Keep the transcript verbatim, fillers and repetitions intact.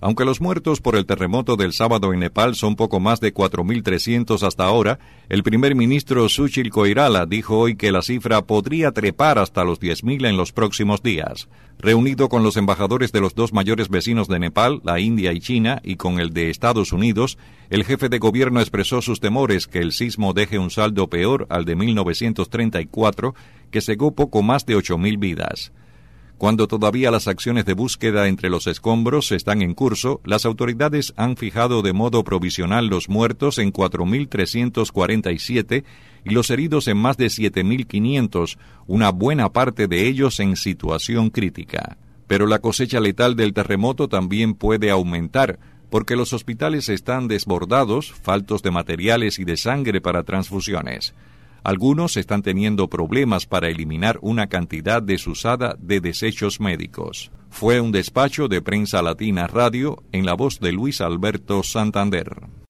Aunque los muertos por el terremoto del sábado en Nepal son poco más de cuatro mil trescientos hasta ahora, el primer ministro Sushil Koirala dijo hoy que la cifra podría trepar hasta los diez mil en los próximos días. Reunido con los embajadores de los dos mayores vecinos de Nepal, la India y China, y con el de Estados Unidos, el jefe de gobierno expresó sus temores que el sismo deje un saldo peor al de mil novecientos treinta y cuatro, que cegó poco más de ocho mil vidas. Cuando todavía las acciones de búsqueda entre los escombros están en curso, las autoridades han fijado de modo provisional los muertos en cuatro mil trescientos cuarenta y siete y los heridos en más de siete mil quinientos, una buena parte de ellos en situación crítica. Pero la cosecha letal del terremoto también puede aumentar, porque los hospitales están desbordados, faltos de materiales y de sangre para transfusiones. Algunos están teniendo problemas para eliminar una cantidad desusada de desechos médicos. Fue un despacho de Prensa Latina Radio en la voz de Luis Alberto Santander.